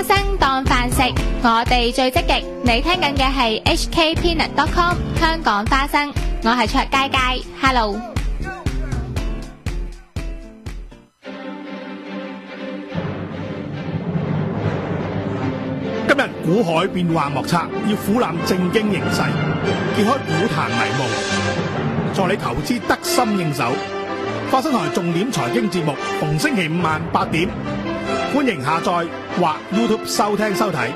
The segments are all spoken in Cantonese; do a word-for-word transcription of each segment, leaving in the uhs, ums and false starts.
生當飯食，我哋最積極。你聽緊嘅係 H K Peanut dot com 香港花生，我係卓佳佳 ，Hello。 今日股海變幻莫測，要俯覽正經形勢，揭開股壇迷霧，助你投資得心應手。花生台重點財經節目，逢星期五晚八點，歡迎下載或 YouTube 收聽收睇。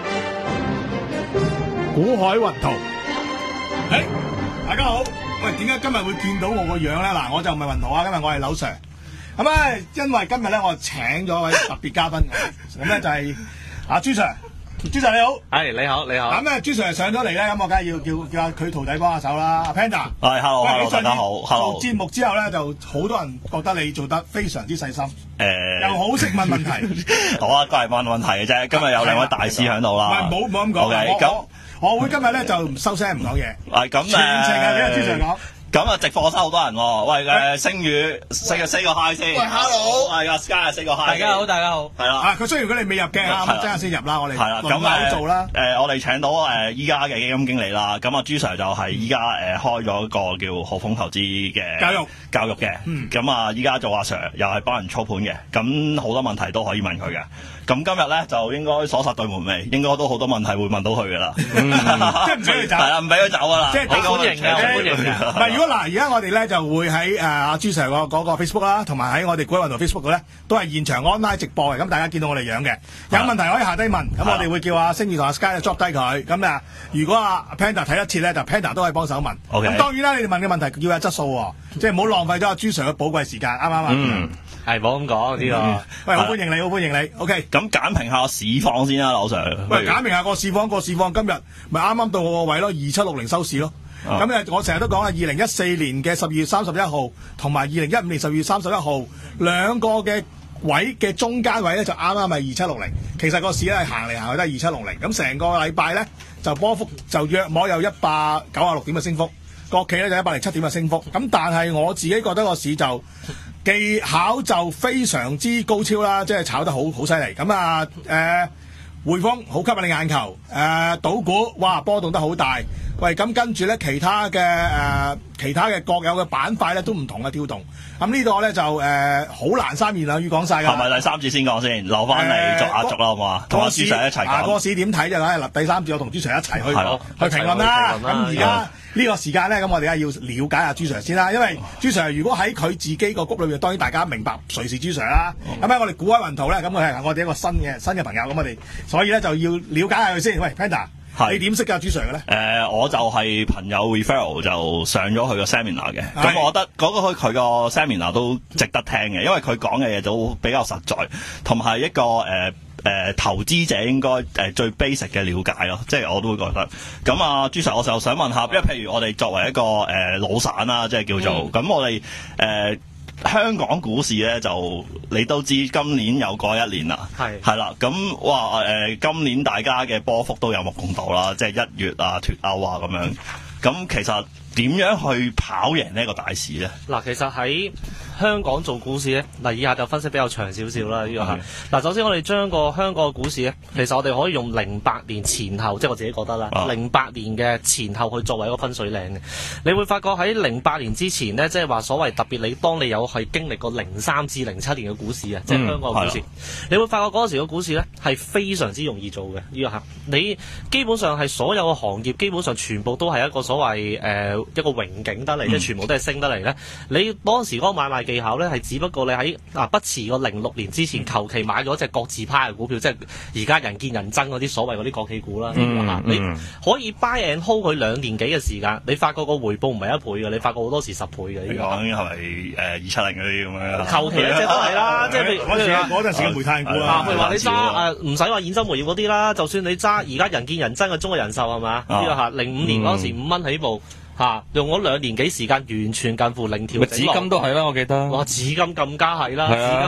股海雲圖，誒、hey，大家好，喂，點解今日會見到我個樣咧？嗱，我就唔係雲圖啊，今日我係柳 Sir。咁咧，因為今日咧，我請咗位特別嘉賓，咁咧就係阿朱 Sir。朱 Sir 你好， 係你好你好。 咁咧朱 Sir 上咗嚟咧，咁我梗係要叫叫下佢徒弟幫下手啦。阿 Panda， 係 hello hello 大家好 hello。 做節目之後咧，就好多人覺得你做得非常之細心， 誒， 又好識問問題。 好啊，都係問問題嘅啫。今日有兩位大師喺度啦。 唔好唔好咁講。 OK，咁我會今日咧就唔收聲唔講嘢。 係咁誒， 全程係俾阿朱 Sir 講。 咁啊，直播室好多人喎。喂誒，星宇四個四個 hi 先。 喂 hello。 係啊 ，Sky 四個 hi。 大家好，大家好。 係啦。 啊，佢雖然佢哋未入鏡啊，咁陣間先入啦，我哋係啦。咁誒做啦。 誒，我哋請到誒依家嘅基金經理啦。咁啊，朱 Sir 就係依家誒開咗個叫浩豐投資嘅教育教育嘅。嗯。咁啊，依家做阿 Sir 又係幫人操盤嘅。咁好多問題都可以問佢嘅。咁今日咧就應該鎖實對門未，應該都好多問題會問到佢噶啦。 即係唔俾佢走。係啊，唔俾佢走噶啦。 即係好歡迎嘅，好歡迎嘅。 唔係，如果嗱，而家我哋咧就會喺誒阿朱 Sir 嗰個 Facebook 啦，同埋喺我哋股海雲圖 Facebook 度咧，都係現場 online 直播嘅。咁大家見到我哋樣嘅，有問題可以下低問。咁我哋會叫阿星宇同阿 Sky drop 低佢。咁啊，如果阿 Panda 睇一次咧，就 Panda 都可以幫手問。 OK。 咁當然啦，你哋問嘅問題要有質素喎，即係唔好浪費咗阿朱 Sir 嘅寶貴時間，啱唔啱啊？ 嗯。 係冇咁講呢個， 喂，好歡迎你，好歡迎你。OK， 咁簡評下市況先啦，柳 Sir。 喂，簡評下個市況，個市況今日咪啱啱到我個位咯，二七六零收市咯。咁咧，我成日都講啊，二零一四年嘅十二月三十一號同埋二零一五年十二月三十一號兩個嘅位嘅中間位咧，就啱啱係二七六零。其實個市咧係行嚟行去都係二七六零。咁成個禮拜咧就波幅就約摸有一百九十六點嘅升幅，國企咧就一百零七點嘅升幅。咁但係我自己覺得個市就技巧就非常之高超啦，即係炒得好好犀利。咁啊誒匯豐好吸引你眼球，誒賭股哇波動得好大。喂，咁跟住咧其他嘅誒、呃、其他嘅國有嘅板塊咧都唔同嘅跳動。咁呢個咧就誒好、呃、難三言兩語講晒㗎。 係咪第三節先講先？留翻嚟逐下逐啦，好唔好啊？同阿朱 Sir 一齊講。 啊，個市點睇就梗係第三節我同朱 Sir 一齊去去評論啦。咁而家呢個時間咧，咁我哋梗係要了解下朱 Sir 先啦。因為朱 Sir 如果喺佢自己個谷裏面，當然大家明白誰是朱 Sir 啦。咁喺、嗯、我哋股海雲圖咧，咁佢係我哋一個新嘅新嘅朋友，咁我哋所以咧就要了解下佢先。喂 Panda。你點識㗎朱 Sir 嘅咧？誒、 呃，我就係朋友 referral 就上咗佢個 seminar 嘅，咁我覺得嗰個佢個 seminar 都值得聽嘅，因為佢講嘅嘢都比較實在，同埋一個誒誒、呃呃、投資者應該誒、呃、最 basic 嘅了解咯，即係我都會覺得。咁啊，朱 Sir 我就想問下，因為譬如我哋作為一個誒、呃、老散啦，即係叫做咁，嗯、我哋誒。呃香港股市咧就你都知今年又過一年啦，係係啦，咁哇誒、呃、今年大家嘅波幅都有目共睹啦，即係一月啊脫歐啊咁樣，咁其實點樣去跑贏呢一個大市咧？ 嗱，其實喺香港做股市咧，嗱以下就分析比較長少少啦，呢、這個係嗱，首先我哋將個香港嘅股市咧，其實我哋可以用零八年前後，即係我自己覺得啦，零八、啊、年嘅前後去作為一個分水嶺嘅。你會發覺喺零八年之前呢，即係話所謂特別你當你有係經歷過零三至零七年嘅股市啊，即係香港嘅股市，嗯、你會發覺嗰陣時嘅股市咧係非常之容易做嘅，呢、這個係你基本上係所有嘅行業基本上全部都係一個所謂誒、呃、一個榮景得嚟，即係、嗯、全部都係升得嚟咧。你當時嗰個買賣技巧咧，係只不過你喺啊不遲個零六年之前，求其買咗隻國字派嘅股票，即係而家人見人憎嗰啲所謂嗰啲國企股啦。嗯嗯、你可以 buy and hold 佢兩年幾嘅時間，你發覺個回報唔係一倍嘅，你發覺好多時十倍嘅。 你講係咪誒二七零嗰啲咁樣？ 求其一隻都係啦，即係譬如嗰陣時嘅煤炭股啦。 譬如話你揸誒唔使話兗州煤業嗰啲啦，就算你揸而家人見人憎嘅中國人壽係嘛？呢個嚇零五年嗰時五蚊起步。嚇、啊！用咗兩年幾時間，完全近乎零調整。紫金都係啦，我記得。哇！紫金更加係啦，紫金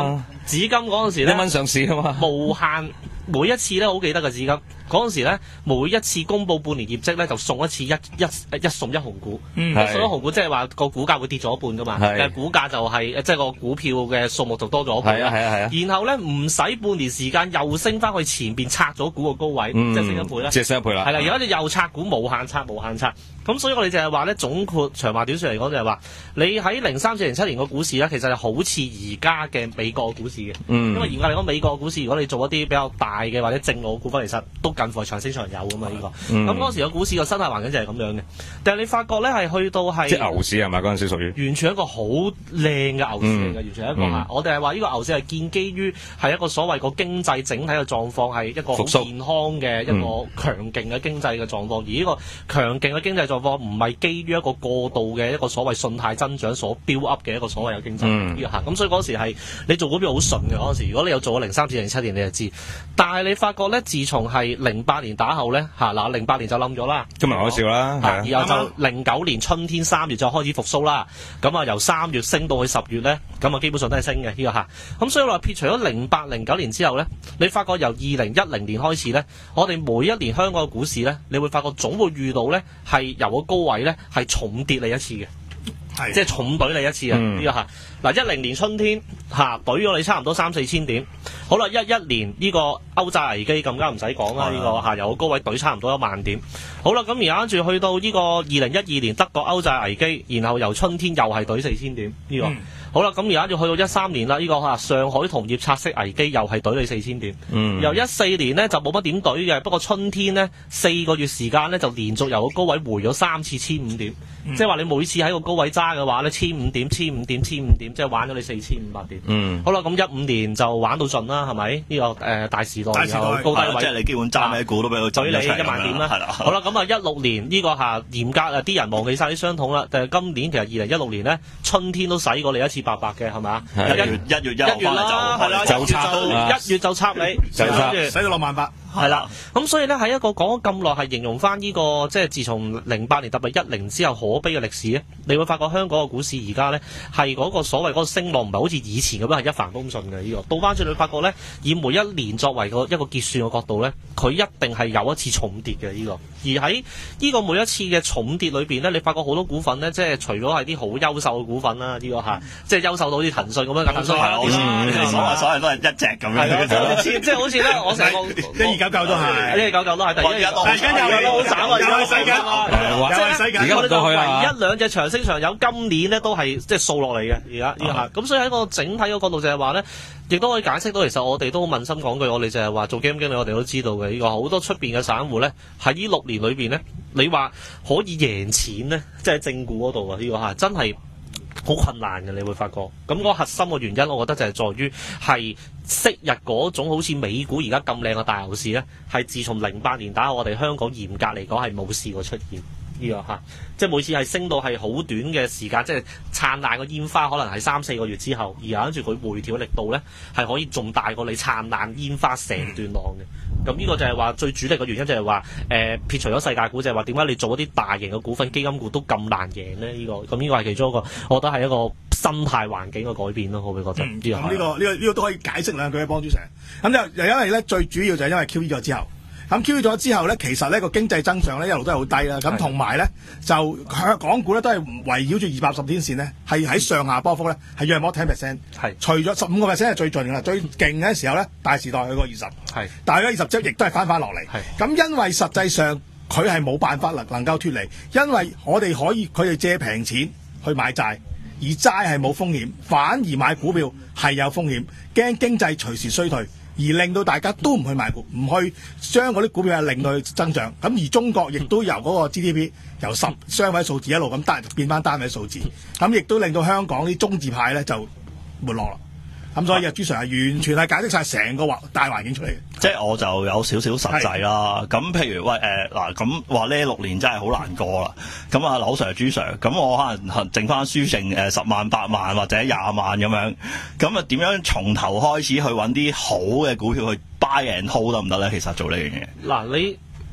紫金嗰陣時咧， 一蚊上市啊嘛， 無限每一次咧，好記得嘅紫金嗰陣時咧，每一次公佈半年業績咧，就送一次一一一送一紅股， 嗯， 送一紅股即係話個股價會跌咗一半噶嘛，嘅股價就係即係個股票嘅數目就多咗一半， 係啊係啊係啊， 然後咧唔使半年時間又升翻去前邊拆咗股個高位， 嗯、 即係升一倍啦， 即係升一倍啦， 係啦，而家就又拆股無限拆無限拆。咁所以我哋就係話咧，總括長話短說嚟講，就係話你喺零三至零七年個股市咧，其實係好似而家嘅美國股市嘅， 嗯、 因為嚴格嚟講，美國股市如果你做一啲比較大嘅或者正路股份，其實都近乎係長升長有噶嘛呢、這個。咁嗰、嗯、時個股市個生態環境就係咁樣嘅，但係你發覺咧係去到係即係牛市係咪嗰陣時屬於？ 完全一個好靚嘅牛市嚟嘅，嗯、完全一個嚇。嗯、我哋係話呢個牛市係建基於係一個所謂個經濟整體嘅狀況係一個好健康嘅一個強勁嘅經濟嘅狀況，嗯、而呢個強勁嘅經濟狀況唔係基於一個過度嘅一個所謂信貸增長所 build up 嘅一個所謂嘅經濟呢個嚇，咁、嗯、所以嗰時係你做股票好順嘅嗰時，如果你有做過零三至零七年你就知，但係你發覺咧，自從係零八年打後咧嚇嗱，零八年就冧咗啦， 今日開笑啦， 啊、然後就零九年春天三月就開始復甦啦，咁啊由三月升到去十月咧，咁啊基本上都係升嘅呢個嚇，咁所以話撇除咗零八零九年之後咧，你發覺由二零一零年開始咧，我哋每一年香港嘅股市咧，你會發覺總會遇到咧係由個高位咧。係重跌你一次嘅，係即係重懟你一次啊！呢、嗯、個嚇嗱，一零年春天嚇懟咗你差唔多三四千點，好啦，一一年呢個歐債危機更加唔使講啦，呢、這個嚇由高位懟差唔多一萬點，好啦，咁而家跟住去到呢個二零一二年德國歐債危機，然後由春天又係懟四千點呢、這個。嗯好啦，咁而家要去到一三年啦，呢、這個嚇上海同業拆息危機又係懟你四千點。嗯、由一四年呢就冇乜點懟嘅，不過春天呢四個月時間呢就連續由個高位回咗三次千五點，嗯、即係話你每次喺個高位揸嘅話呢，千五點、千五點、千五點，即係玩咗你四千五百點。嗯、好啦，咁一五年就玩到盡啦，係咪？呢、這個誒、呃、大時代然後高低位， 即係你基本揸咩股都俾佢懟你一萬點啦。好啦，咁啊一六年呢、這個嚇嚴格啊，啲人忘記晒啲傷痛啦。但係今年其實二零一六年呢，春天都使過你一次八百嘅，係咪啊？一月一月一月啦，係啦， 就插一月就插你， 就插使到六萬八， 係啦。咁所以咧，喺一個講咗咁耐，係形容翻呢個即係自從零八年特別一零之後可悲嘅歷史咧，你會發覺香港嘅股市而家咧係嗰個所謂嗰個升浪唔係好似以前咁樣係一帆風順嘅呢個。倒翻轉你會發覺咧，以每一年作為個一個結算嘅角度咧，佢一定係有一次重跌嘅呢個。而喺呢個每一次嘅重跌裏邊咧，你發覺好多股份咧，即係除咗係啲好優秀嘅股份啦，呢個嚇，即係優秀到好似騰訊咁樣，騰訊係好似所謂所謂都係一隻咁樣， 即係好似咧，我成個一二九九都係， 一二九九都係，但係而家又好慘啊，又係世界，又係世界，而家我哋就唯一兩隻長升長有，今年咧都係即係掃落嚟嘅，而家呢個嚇，咁所以喺個整體嘅角度就係話咧。亦都可以解釋到，其實我哋都好問心講句，我哋就係話做基金經理，我哋都知道嘅呢個好多出邊嘅散戶咧，喺呢六年裏邊咧，你話可以贏錢咧，即係正股嗰度啊，呢個嚇真係好困難嘅，你會發覺。咁個核心嘅原因，我覺得就係在於係昔日嗰種好似美股而家咁靚嘅大牛市咧，係自從零八年打後，我哋香港嚴格嚟講係冇試過出現。呢、這個嚇，即係每次係升到係好短嘅時間，即係燦爛個煙花，可能係三四個月之後，而跟住佢回調嘅力度咧，係可以仲大過你燦爛煙花成段浪嘅。咁呢個就係話最主力嘅原因就係話，誒、呃、撇除咗世界股，就係話點解你做一啲大型嘅股份基金股都咁難贏咧？呢、這個咁呢個係其中一個，我覺得係一個生態環境嘅改變咯。我會覺得呢、嗯這個呢、這個呢、這個呢、這個都可以解釋兩句嘅幫主成。咁就又因為咧最主要就係因為 Q E 咗之後。咁 Q E 咗之後咧，其實呢個經濟增長咧一路都係好低啦。咁同埋咧就港股咧都係圍繞住二百十天線咧，係喺上下波幅咧係約莫 ten percent。係除咗十五個 percent 係最盡㗎啦，最勁嘅時候咧大時代去過二十。係，但係咧二十之後亦都係翻翻落嚟。係。咁因為實際上佢係冇辦法能能夠脫離，因為我哋可以佢哋借平錢去買債，而債係冇風險，反而買股票係有風險，驚經濟隨時衰退。而令到大家都唔去買股，唔去將嗰啲股票係令到佢增長。咁而中國亦都由嗰個 G D P 由十雙位數字一路咁單變翻單位數字，咁亦都令到香港啲中字派咧就沒落啦。咁所以啊，朱 Sir 係完全係解釋晒成個環大環境出嚟嘅。 即係我就有少少實際啦。咁譬如喂誒嗱，咁話呢六年真係好難過啦。咁啊，柳 Sir 朱 Sir，咁我可能剩翻輸剩誒十萬八萬或者廿萬咁樣。咁啊，點樣從頭開始去揾啲好嘅股票去 buy and hold 得唔得咧？其實做呢樣嘢。 嗱，你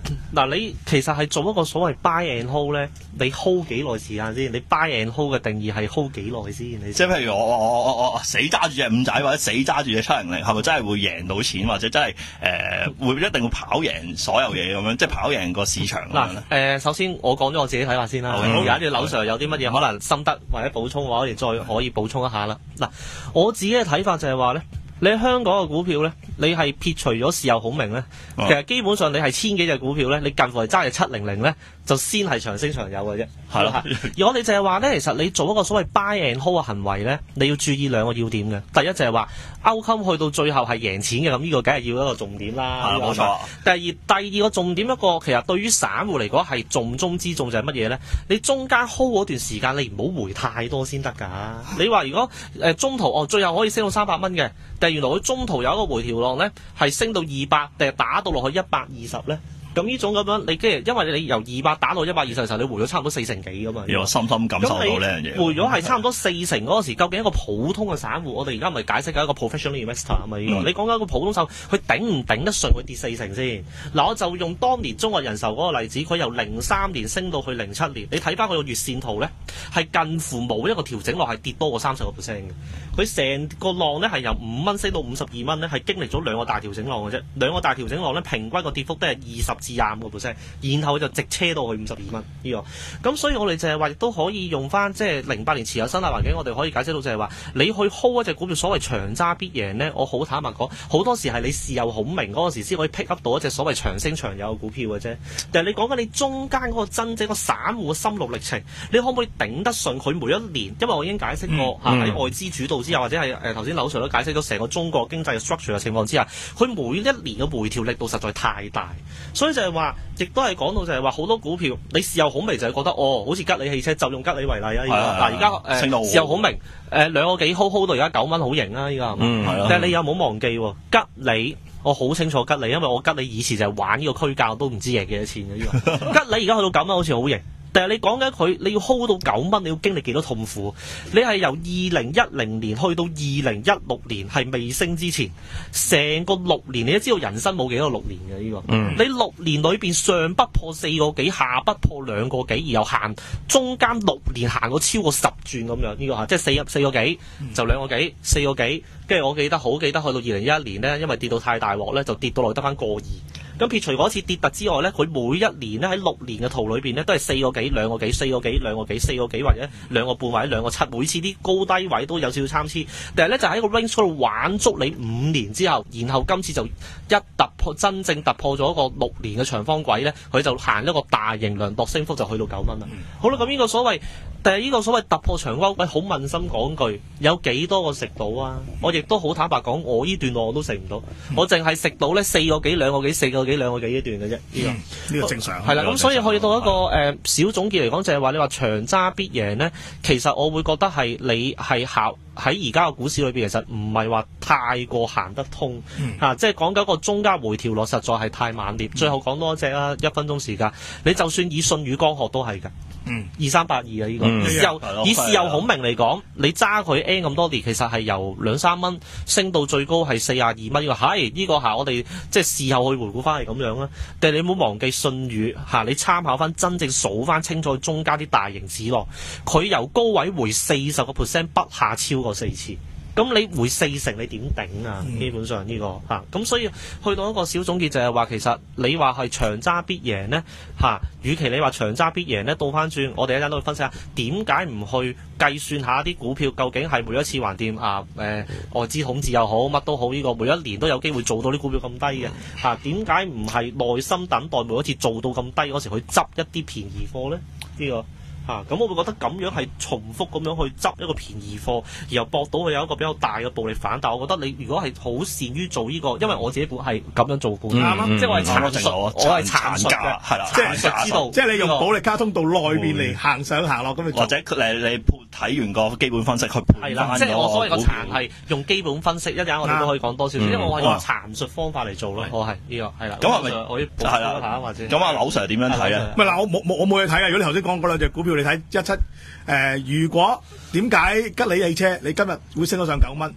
嗱，你其實係做一個所謂 buy and hold 咧，你 hold 幾耐時間先？你 buy and hold 嘅定義係 hold 幾耐先？你即係譬如我我我我我死揸住隻五仔或者死揸住隻七零零，係咪真係會贏到錢，或者真係誒、呃、會一定會跑贏所有嘢咁樣，即係跑贏個市場咁樣咧？ 誒、呃，首先我講咗我自己睇法先啦。而家啲樓上有啲乜嘢可能心得或者補充嘅話，我哋再可以補充一下啦。嗱，我自己嘅睇法就係話咧。你香港嘅股票咧，你係撇除咗事後孔明咧，其實基本上你係千幾隻股票咧，你近乎係揸住七零零咧，就先係長升長有嘅啫。係啦，而我哋就係話咧，其實你做一個所謂 buy and hold 嘅行為咧，你要注意兩個要點嘅。第一就係話 outcome 去到最後係贏錢嘅，咁呢個梗係要一個重點啦。係冇錯。第二第二個重點一個，其實對於散戶嚟講係重中之重就係乜嘢咧？你中間 hold 嗰段時間，你唔好回太多先得㗎。你話如果誒、呃、中途哦，最後可以升到三百蚊嘅。但係原來佢中途有一個回調浪咧，係升到二百，定係打到落去一百二十咧？咁呢種咁樣，你即係因為你由二百打到一百二十嘅時候，你回咗差唔多四成幾噶嘛？ 我深深感受到呢樣嘢。 回咗係差唔多四成嗰個時，究竟一個普通嘅散戶，我哋而家咪解釋緊一個 professional investor 啊嘛？呢個你講緊一個普通散戶，佢頂唔頂得順佢跌四成先？嗱，我就用當年中國人壽嗰個例子，佢由零三年升到去零七年，你睇翻佢個月線圖咧，係近乎冇一個調整落係跌多過三十個 percent 嘅。佢成個浪咧係由五蚊升到五十二蚊咧，係經歷咗兩個大調整浪嘅啫。兩個大調整浪咧，平均個跌幅都係二十至廿五個 percent，然後就直車到去五十二蚊呢個。咁所以我哋就係話，亦都可以用翻即係零八年持有生態環境，我哋可以解釋到就係話，你去 hold 一隻股票，所謂長揸必贏咧，我好坦白講，好多時係你事後孔明嗰個時先可以 pick up 到一隻所謂長升長有嘅股票嘅啫。但係你講緊你中間嗰個真正個散戶嘅心路歷程，你可唔可以頂得順佢每一年？因為我已經解釋過嚇喺、嗯、外資主導之下，或者係誒頭先柳 Sir 都解釋咗成個中國經濟嘅 structure 嘅情況之下，佢每一年嘅回調力度實在太大，所以就係話，亦都係講到就係話好多股票你事後孔明就係覺得哦，好似吉利汽車就用吉利為例啊，嗱而家誒事後孔明誒、呃、兩個幾 hold hold 到而家九蚊好型啊，依家，嗯係咯，但係你有冇忘記吉利？我好清楚吉利，因為我吉利以前就係玩呢個區間都唔知贏幾多錢嘅呢個吉利而家去到九蚊好似好型。但係你講緊佢，你要 hold 到九蚊，你要經歷幾多痛苦？你係由二零一零年去到二零一六年係未升之前，成個六年你都知道人生冇幾多六年嘅呢、這個。嗯、你六年裏邊上不破四個幾，下不破兩個幾，而又行中間六年行過超過十轉咁樣呢、這個嚇，即係四四個幾就兩個幾，四個幾，跟住我記得好記得去到二零一一年呢，因為跌到太大鑊咧，就跌到落得翻個二。咁撇除嗰次跌突之外咧，佢每一年咧喺六年嘅圖裏邊咧都係四個幾、兩個幾、四個幾、兩個幾、四個幾或者兩個半或者兩個七，每次啲高低位都有少少參差。但係咧就喺個 range 度玩足你五年之後，然後今次就一突破真正突破咗一個六年嘅長方軌咧，佢就行一個大型量度升幅就去到九蚊啦。嗯、好啦，咁呢個所謂。但係呢個所謂突破長方軌，好問心講句，有幾多個食到啊？我亦都好坦白講，我呢段路我都食唔到，嗯、我淨係食到咧四個幾、兩個幾、四個幾、兩個幾一段嘅啫。呢、這個呢、 嗯、個正常。係啦，咁所以去到一個誒、呃、小總結嚟講，就係話你話長揸必贏咧，其實我會覺得係你係考喺而家嘅股市裏邊，其實唔係話太過行得通嚇、嗯啊，即係講緊個中間回調落實在係太猛烈。嗯、最後講多一隻啦，一分鐘時間，你就算以信宇光學都係㗎。嗯，二三八二啊，呢、這個、嗯、事後以事後孔明嚟講，你揸佢 N 咁多年，其實係由兩三蚊升到最高係四廿二蚊。呢個係呢個係我哋即係事後去回顧翻係咁樣啦。但係你唔好忘記信宇嚇，你參考翻真正數翻清楚中間啲大型指落，佢由高位回四十個 percent 不下超過四次。咁你回四成你點頂啊？嗯、基本上呢、這個嚇，咁、啊、所以去到一個小總結就係話，其實你話係長揸必贏呢。嚇、啊，與其你話長揸必贏呢，倒翻轉，我哋一陣都會分析下點解唔去計算下啲股票究竟係每一次橫掂啊？誒、呃、外資統治又好，乜都好，呢、這個每一年都有機會做到啲股票咁低嘅嚇，點解唔係耐心等待每一次做到咁低嗰時去執一啲便宜貨呢？呢、這個嚇，咁、啊、我會覺得咁樣係重複咁樣去執一個便宜貨，然後博到佢有一個比較大嘅暴力反彈。但我覺得你如果係好善於做呢、這個，因為我自己本係咁樣做股，啱啱、嗯？即係我係殘述，我係殘述嘅，係啦，即係知道，即係你用保力加通道內邊嚟行上行落咁樣，或者你你睇完個基本分析去配翻，即係我所謂個殘係用基本分析，一陣我哋都可以講多少少，因為我係用殘述方法嚟做咯，我係呢個係啦。咁係咪可以補充一下或者？咁阿柳 Sir 點樣睇啊？唔係嗱，我冇冇我冇嘢睇啊！如果你頭先講嗰兩隻股票。你睇一七誒，如果點解吉利汽車你今日會升到上九蚊？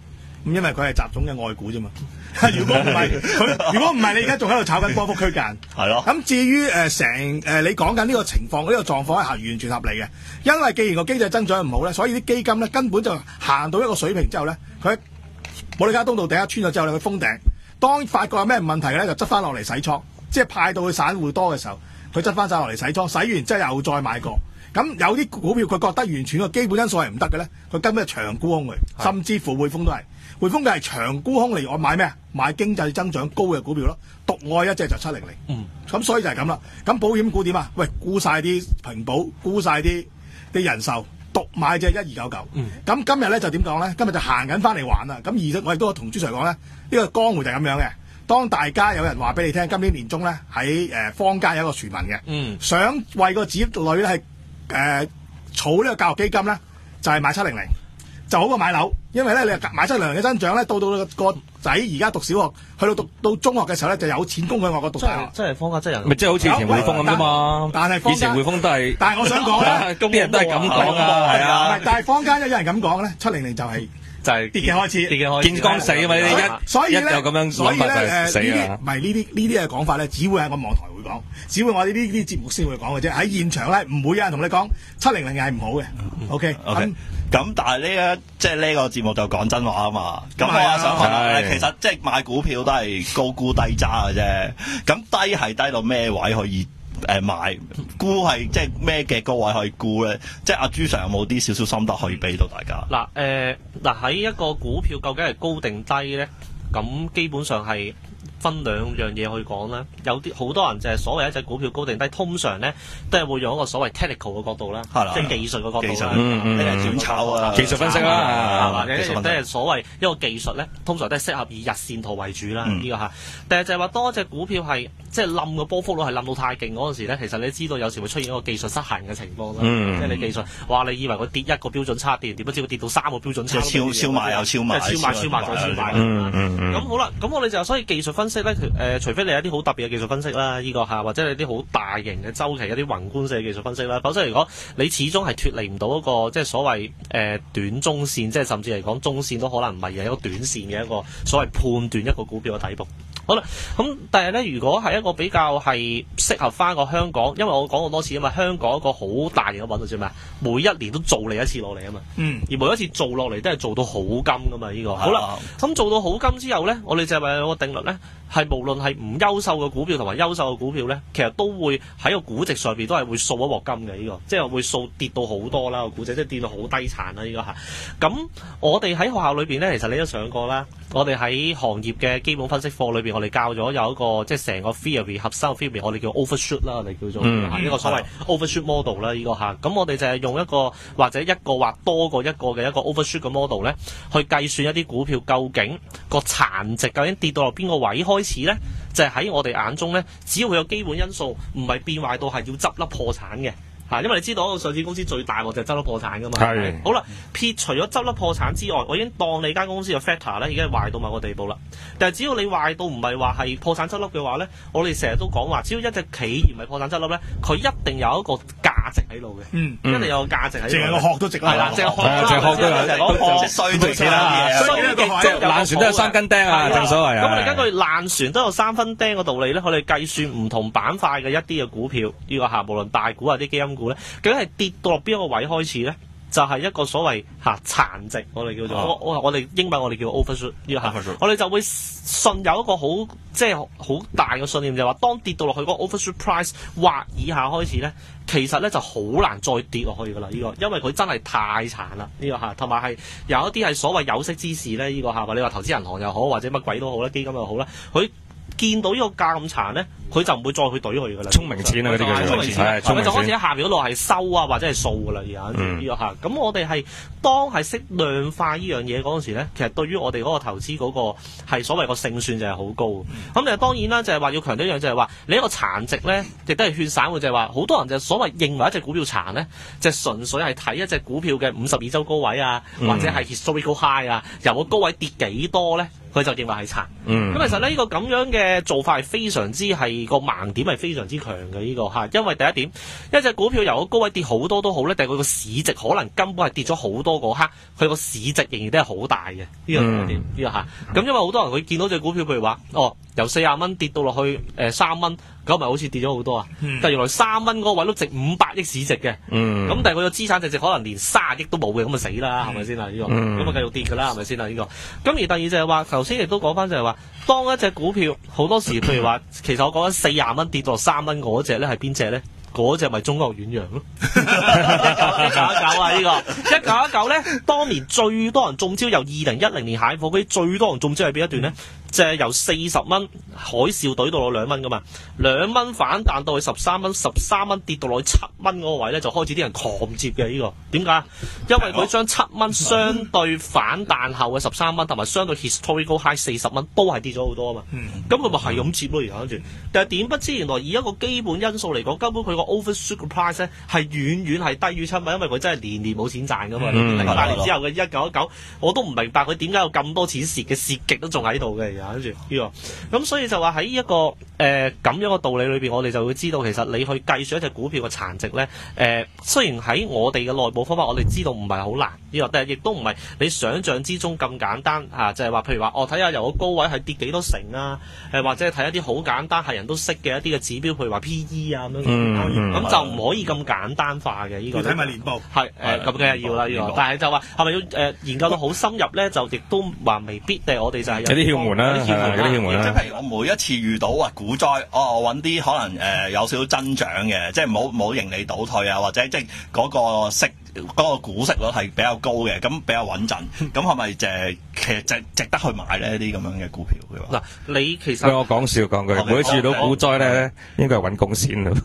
咁因為佢係習總嘅愛股啫嘛。如果唔係佢，如果唔係你而家仲喺度炒緊波幅區間。 係咯。 咁至於誒成誒你講緊呢個情況，呢、呢個狀況係完全合理嘅，因為既然個經濟增長唔好咧，所以啲基金咧根本就行到一個水平之後咧，佢喺保利加通道第一穿咗之後咧，佢封頂。當發覺有咩問題咧，就執翻落嚟洗倉，即係派到去散戶多嘅時候，佢執翻晒落嚟洗倉，洗完之後又再買過。咁有啲股票佢覺得完全個基本因素係唔得嘅咧，佢根本係長沽空佢，甚至乎匯豐都係。匯豐嘅係長沽空嚟，我買咩啊？買經濟增長高嘅股票咯，獨愛一隻就七零零。嗯，咁所以就係咁啦。咁保險股點啊？喂，沽晒啲平保，沽晒啲啲人壽，獨買隻一二九九。嗯，咁今日咧就點講咧？今日就行緊翻嚟玩啦。咁而且我亦都同朱 Sir 講咧，呢、呢個江湖就係咁樣嘅。當大家有人話俾你聽，今年年中咧喺誒坊間有一個傳聞嘅，嗯，想為個子女咧係誒儲呢個教育基金咧，就係、是、買七零零。就好過買樓，因為咧你買七零零嘅增長咧，到到個仔而家讀小學，去到讀到中學嘅時候咧，就有錢供佢外國讀大學。 真係坊間真人， 咪即係好似以前匯豐咁啫嘛。 但係以前匯豐都係， 但係我想講咧， 啲人都係咁講啊，係啊。 但係坊間有人咁講咧，七零零就係就係跌嘅開始， 跌嘅開始，見光死啊嘛！你一所以咧， 一有咁樣諗法就死啊！ 唔係呢啲呢啲嘅講法咧，只會喺個網台會講，只會我哋呢啲節目先會講嘅啫。喺現場咧，唔會有人同你講七零零係唔好嘅。OK，咁。 咁但係呢一即係呢個節目就講真話啊嘛，咁我啊想問咧，其實即係買股票都係高估低揸嘅啫，咁低係低到咩位可以誒買？沽係即係咩嘅高位可以沽咧？即係阿朱 Sir 有冇啲少少心得可以俾到大家？ 嗱誒嗱喺一個股票究竟係高定低咧？咁基本上係分兩樣嘢去講啦，有啲好多人就係所謂一隻股票高定低，通常咧都係會用一個所謂 technical 嘅角度啦，即係技術嘅角度啦， 你係短炒啊， 技術分析啦， 或者即係所謂一個技術咧，通常都係適合以日線圖為主啦，呢、嗯這個嚇。但係就係話當一隻股票係即係冧嘅波幅率係冧到太勁嗰陣時咧，其實你知道有時會出現一個技術失衡嘅情況啦，嗯、即係你技術話你以為佢跌一個標準差跌，點不知佢跌到三個標準差， 超超賣又超賣， 即係超賣超賣再超賣。咁好啦，咁我哋就所以技術分析咧，誒、呃、除非你有啲好特別嘅技術分析啦，呢、這個嚇，或者你啲好大型嘅周期一啲宏觀性嘅技術分析啦，否則嚟講你始終係脫離唔到一個即係所謂誒、呃、短中線，即係甚至嚟講中線都可能唔係嘅一個短線嘅一個所謂判斷一個股票嘅底部。好啦，咁但係咧，如果係一個比較係適合翻個香港，因為我講過多次啊嘛，香港一個好大型嘅揾到知咩？每一年都做你一次落嚟啊嘛，嗯，而每一次做落嚟都係做到好金噶嘛，呢、這個、啊、好啦，咁做到好金之後咧，我哋就係有個定律咧，係無論係唔優秀嘅股票同埋優秀嘅股票咧，其實都會喺個估值上邊都係會掃一鑊金嘅呢、這個，即係會掃跌到好多啦個估值，即係跌到好低殘啦呢個嚇。咁我哋喺學校裏邊咧，其實你都上過啦，我哋喺行業嘅基本分析課裏邊。我哋教咗有一個即係成個 theory 核心嘅 theory， 我哋叫 overshoot 啦，我哋叫做一、嗯、個所謂 overshoot model 啦，呢、這個嚇。咁我哋就係用一個或者一個或多過一個嘅一個 overshoot 嘅 model 咧，去計算一啲股票究竟個殘值究竟跌到落邊個位開始咧，就係、是、喺我哋眼中咧，只要佢有基本因素唔係變壞到係要執笠破產嘅。嚇，因為你知道上市公司最大鑊就係執笠破產噶嘛。係。好啦，撇除咗執笠破產之外，我已經當你間公司嘅 factor 咧已經係壞到某個地步啦。但係只要你壞到唔係話係破產執笠嘅話咧，我哋成日都講話，只要一隻企業唔係破產執笠咧，佢一定有一個價值喺度嘅。嗯。一定有個價值喺度。淨係個殼都值啦。係啦，淨係殼。淨係殼都有。講殼衰到錢啦。衰到即係爛船都有三根釘啊！正所謂啊。咁我哋根據爛船都有三分釘嘅道理咧，我哋計算唔同板塊嘅一啲嘅股票，呢個嚇無論大股啊啲基金股咧，究竟係跌到落邊一個位開始咧？就係、是、一個所謂嚇殘值，我哋叫做、哦、我我哋英文我哋叫 overshoot 呢個嚇，我哋就會信有一個好即係好大嘅信念，就係、是、話當跌到落去嗰個 overshoot price 或以下開始咧，其實咧就好難再跌落去㗎啦。呢、這個因為佢真係太殘啦，呢、這個嚇，同埋係有一啲係所謂有識之士咧，呢、這個嚇，或你話投資銀行又好，或者乜鬼都好啦，基金又好啦，佢見到呢個價咁殘咧，佢就唔會再去懟佢噶啦。聰明錢啊，嗰啲叫聰明錢，佢就開始喺下邊嗰度係收啊，或者係掃噶啦而家呢個嚇。咁我哋係當係識量化呢樣嘢嗰陣時咧，其實對於我哋嗰個投資嗰個係所謂個勝算就係好高。咁但係當然啦，就係話要強調一樣就係話，你一個殘值咧，亦都係勸散戶就係話，好多人就所謂認為一隻股票殘咧，就純粹係睇一隻股票嘅五十二週高位啊，或者係 historical high 啊，由個高位跌幾多咧？佢佢就認為係殘。咁、 嗯、 其實呢、呢個咁樣嘅做法係非常之係個盲點係非常之強嘅呢、呢個嚇，因為第一點，一隻股票由個高位跌好多都好咧，但係佢個市值可能根本係跌咗好多嗰刻，佢個市值仍然都係好大嘅呢、呢個第一點呢個嚇。咁、嗯、因為好多人佢見到隻股票，譬如話哦由四十蚊跌到落去誒三蚊。咁咪好似跌咗好多啊！嗯、但係原來三蚊嗰個位都值五百億市值嘅，咁、嗯、但係佢個資產值值可能連卅億都冇嘅，咁咪死啦，係咪先啊？呢、這個咁咪繼續跌㗎啦，係咪先啊？呢、這個咁而第二就係話，頭先亦都講翻就係話，當一隻股票好多時，譬如話，其實我講緊四廿蚊跌到三蚊嗰隻咧，係邊隻咧？嗰隻咪中國遠洋咯，一九一九啊！呢、這個一九一九咧，當年最多人中招，由二零一零年蟹貨嗰啲最多人中招係邊一段咧？就係由四十蚊海嘯懟到落兩蚊噶嘛，兩蚊反彈到去十三蚊，十三蚊跌到落去七蚊嗰個位咧，就開始啲人狂接嘅呢、這個。點解？因為佢將七蚊相對反彈後嘅十三蚊，同埋相對 historical high 四十蚊都係跌咗好多啊嘛。咁佢咪係咁接咯，而家跟住。但係點不知原來以一個基本因素嚟講，根本佢個 overshoot 嘅 price 咧係遠遠係低於七蚊，因為佢真係年年冇錢賺噶嘛。零八年之後嘅一九一九，我都唔明白佢點解有咁多錢蝕嘅，蝕極都仲喺度嘅。跟住呢個，咁所以就話喺一個誒咁、呃、樣嘅道理裏邊，我哋就會知道其實你去計算一隻股票嘅殘值咧，誒、呃、雖然喺我哋嘅內部方法，我哋知道唔係好難呢個，但係亦都唔係你想象之中咁簡單嚇，就係、是、話譬如話，我睇下由個高位係跌幾多成啊，誒、呃、或者睇一啲好簡單係人都識嘅一啲嘅指標，譬如話 P E 啊咁樣，咁、嗯嗯、就唔可以咁簡單化嘅呢、這個。要睇埋年報。係誒咁梗係要啦呢個，但係就話係咪要誒、呃、研究到好深入咧？就亦都話未必，但係我哋就係有啲竅門啦。 即係譬如我每一次遇到啊股災，哦，我揾啲可能誒、呃、有少少增長嘅，即係冇冇盈利倒退啊，或者即係嗰個息嗰、嗰個股息率係比較高嘅，咁比較穩陣，咁係咪就係其實值值得去買呢啲咁樣嘅股票？ 嗱，你其實我講笑講句，每一次遇到股災咧，應該係揾工先咯。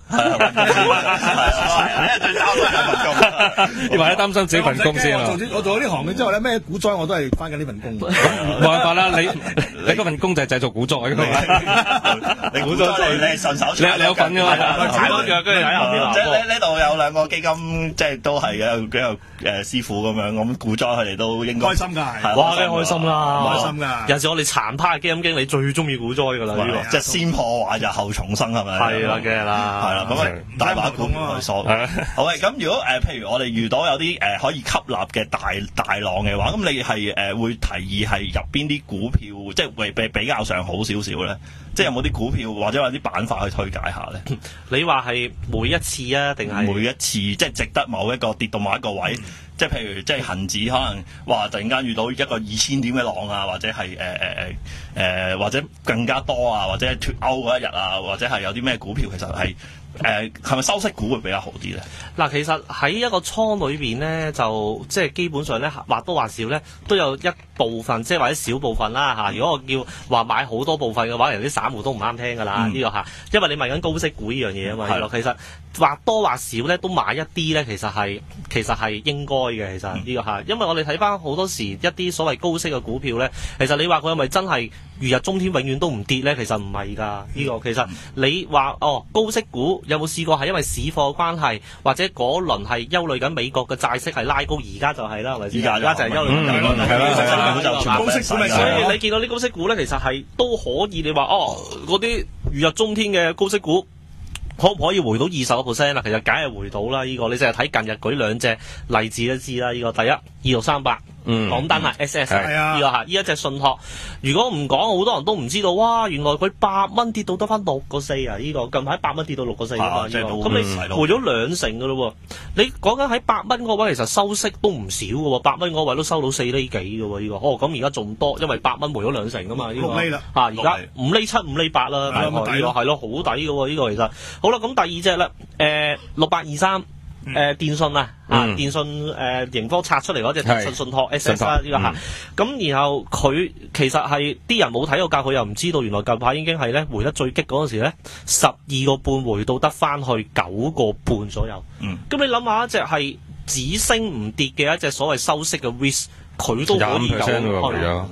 因為擔心自己份工先啊！ 我做咗呢行嘅之後咧，咩股災我都係翻緊呢份工。 冇辦法啦，你你嗰份工就係製造股災㗎嘛。 你股災你係順手， 你你有份㗎嘛？ 踩多腳跟住喺後邊。 即係呢度有兩個基金，即係都係嘅，幾個誒師傅咁樣，咁股災佢哋都應該開心㗎， 哇！梗係開心啦， 開心㗎。 有時我哋殘派嘅基金經理最中意股災㗎啦，呢個即係先破壞就後重生係咪？ 係啦，梗係啦， 係啦，咁啊大把股票去鎖。好嘅，咁如果誒譬如我哋遇到有啲誒可以吸納嘅大大浪嘅話，咁你係誒會提議係入邊啲股票，即係會比比較上好少少咧？即係有冇啲股票或者有啲板塊去推介下咧？ 你話係每一次啊，定係每一次即係值得某一個跌到某一個位？嗯、即係譬如即係恆指可能話突然間遇到一個二千點嘅浪啊，或者係誒誒誒誒或者更加多啊，或者係脫歐嗰一日啊，或者係有啲咩股票其實係。誒係咪收息股會比較好啲咧？嗱， 其實喺一個倉裏邊咧，就即係基本上咧，或多或少咧都有一部分，即係或者少部分啦嚇。如果我叫話買好多部分嘅話，有啲散戶都唔啱聽㗎啦呢個嚇，因為你問緊高息股呢樣嘢啊嘛。係咯，其實或多或少咧都買一啲咧，其實係其實係應該嘅。其實呢個嚇，因為我哋睇翻好多時一啲所謂高息嘅股票咧，其實你話佢係咪真係如日中天永遠都唔跌咧？其實唔係㗎。呢個其實你話哦高息股。有冇試過係因為市況關係，或者嗰輪係憂慮緊美國嘅債息係拉高，而家就係啦，係咪先？而家就係憂慮緊。係啦，高息股咪所以你見到啲高息股咧，其實係都可以。你話哦，嗰啲如日中天嘅高息股，可唔可以回到二十個 percent 啊？其實梗係回到啦。呢、這個你淨係睇近日舉兩隻例子都知啦。呢、這個第一二六三八。嗯，港燈係 S S 呢個嚇，呢一隻信託，如果唔講，好多人都唔知道。哇，原來佢八蚊跌到得翻六個四啊！呢、這個近排八蚊跌到六個四啊嘛，呢、這個咁你回咗兩成噶咯喎。你講緊喺八蚊嗰位，其實收息都唔少噶喎，八蚊嗰位都收到四厘幾噶喎呢個。哦，咁而家仲多，因為八蚊回咗兩成噶嘛呢、這個。 六厘啦， 嚇而家五厘七、五厘八啦，大概呢個係咯，好抵噶喎呢個其實。好啦，咁第二隻啦，誒六八二三。誒、嗯呃、電信啊，啊、嗯、電信誒、呃、盈科拆出嚟嗰隻電信信託 S S 啦呢個嚇，咁、嗯、然後佢其實係啲人冇睇過價，佢又唔知道原來近排已經係咧回得最激嗰陣時咧，十二個半回到得翻去九個半左右。嗯，咁你諗下一隻係只升唔跌嘅一隻所謂收息嘅 risk，佢都可以有。係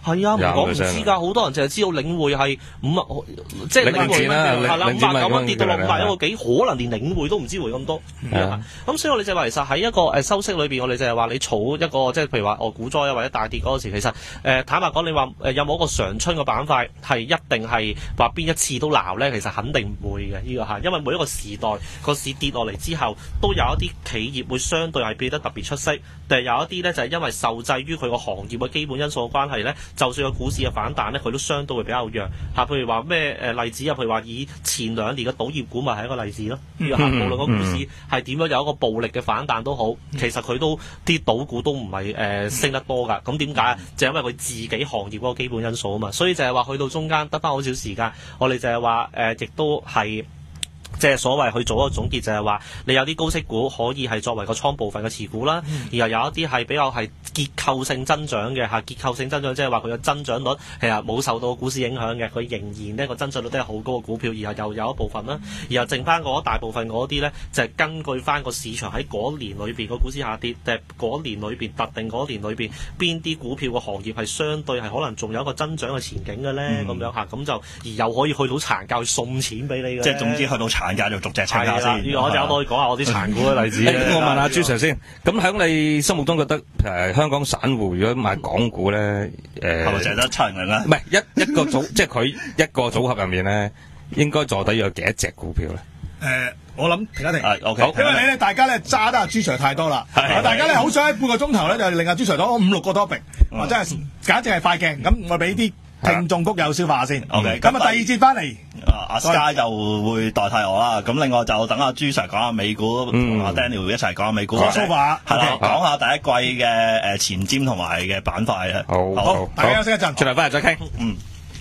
係啊，唔講唔知㗎，好多人淨係知道領匯係五啊，即係領匯係啦，五百九蚊跌到落五百一個幾，可能連領匯都唔知會咁多。咁所以我哋就話其實喺一個誒收息裏邊，我哋就係話你儲一個即係譬如話哦股災啊或者大跌嗰陣時，其實誒坦白講，你話誒有冇一個長春嘅板塊係一定係話邊一次都鬧咧？其實肯定唔會嘅呢個嚇，因為每一個時代個市跌落嚟之後，都有一啲企業會相對係變得特別出色，但係有一啲咧就係因為受制於佢個行業嘅基本因素嘅關係咧，就算個股市嘅反彈咧，佢都相對會比較弱嚇。譬如話咩誒例子啊，譬如話以前兩年嘅賭業股咪係一個例子咯。呢個嚇，無論個股市係點樣有一個暴力嘅反彈都好，其實佢都啲賭股都唔係誒升得多㗎。咁點解啊？就係因為佢自己行業嗰個基本因素啊嘛。所以就係話去到中間得翻好少時間，我哋就係話誒，亦都係。即係所謂去做一個總結，就係話你有啲高息股可以係作為個倉部分嘅持股啦，嗯、然後有一啲係比較係結構性增長嘅嚇，結構性增長即係話佢嘅增長率其實冇受到股市影響嘅，佢仍然呢個增長率都係好高嘅股票，然後又有一部分啦，然後剩翻嗰大部分嗰啲呢，就係、是、根據翻個市場喺嗰年裏邊個股市下跌，定係嗰年裏邊特定嗰年裏邊邊啲股票嘅行業係相對係可能仲有一個增長嘅前景嘅呢。咁、嗯、樣嚇，咁就而又可以去到殘價去送錢俾你嘅，即係總之去到殘價就逐隻參加先。呢個我就可以講下我啲殘股嘅例子。 我問下朱 Sir 先，咁喺你心目中覺得誒香港散戶如果買港股咧，誒係咪淨係得七零零咧？ 唔係一一個組，即係佢一個組合入面咧，應該坐底有幾多隻股票咧？ 誒，我諗停一停。 係 OK。 因為咧，大家咧揸得阿朱 Sir 太多啦，大家咧好想喺半個鐘頭咧就令阿朱 Sir 講五六個 topic，或者係簡直係快鏡。咁我俾啲聽眾谷友消化先。 OK。 咁啊，第二節翻嚟。 阿 Sky 就會代替我啦，咁另外就等阿朱 Sir 講下美股，同阿 Daniel 一齊講下美股。 講數碼， 係啦，講下第一季嘅誒前瞻同埋嘅板塊啊。 好，好， 大家休息一陣， 轉頭翻嚟再傾。 嗯。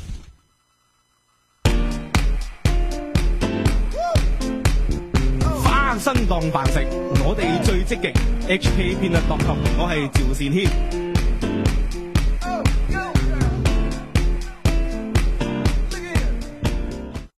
翻身當飯食，我哋最積極。H K Peanut dot com， 我係趙善軒。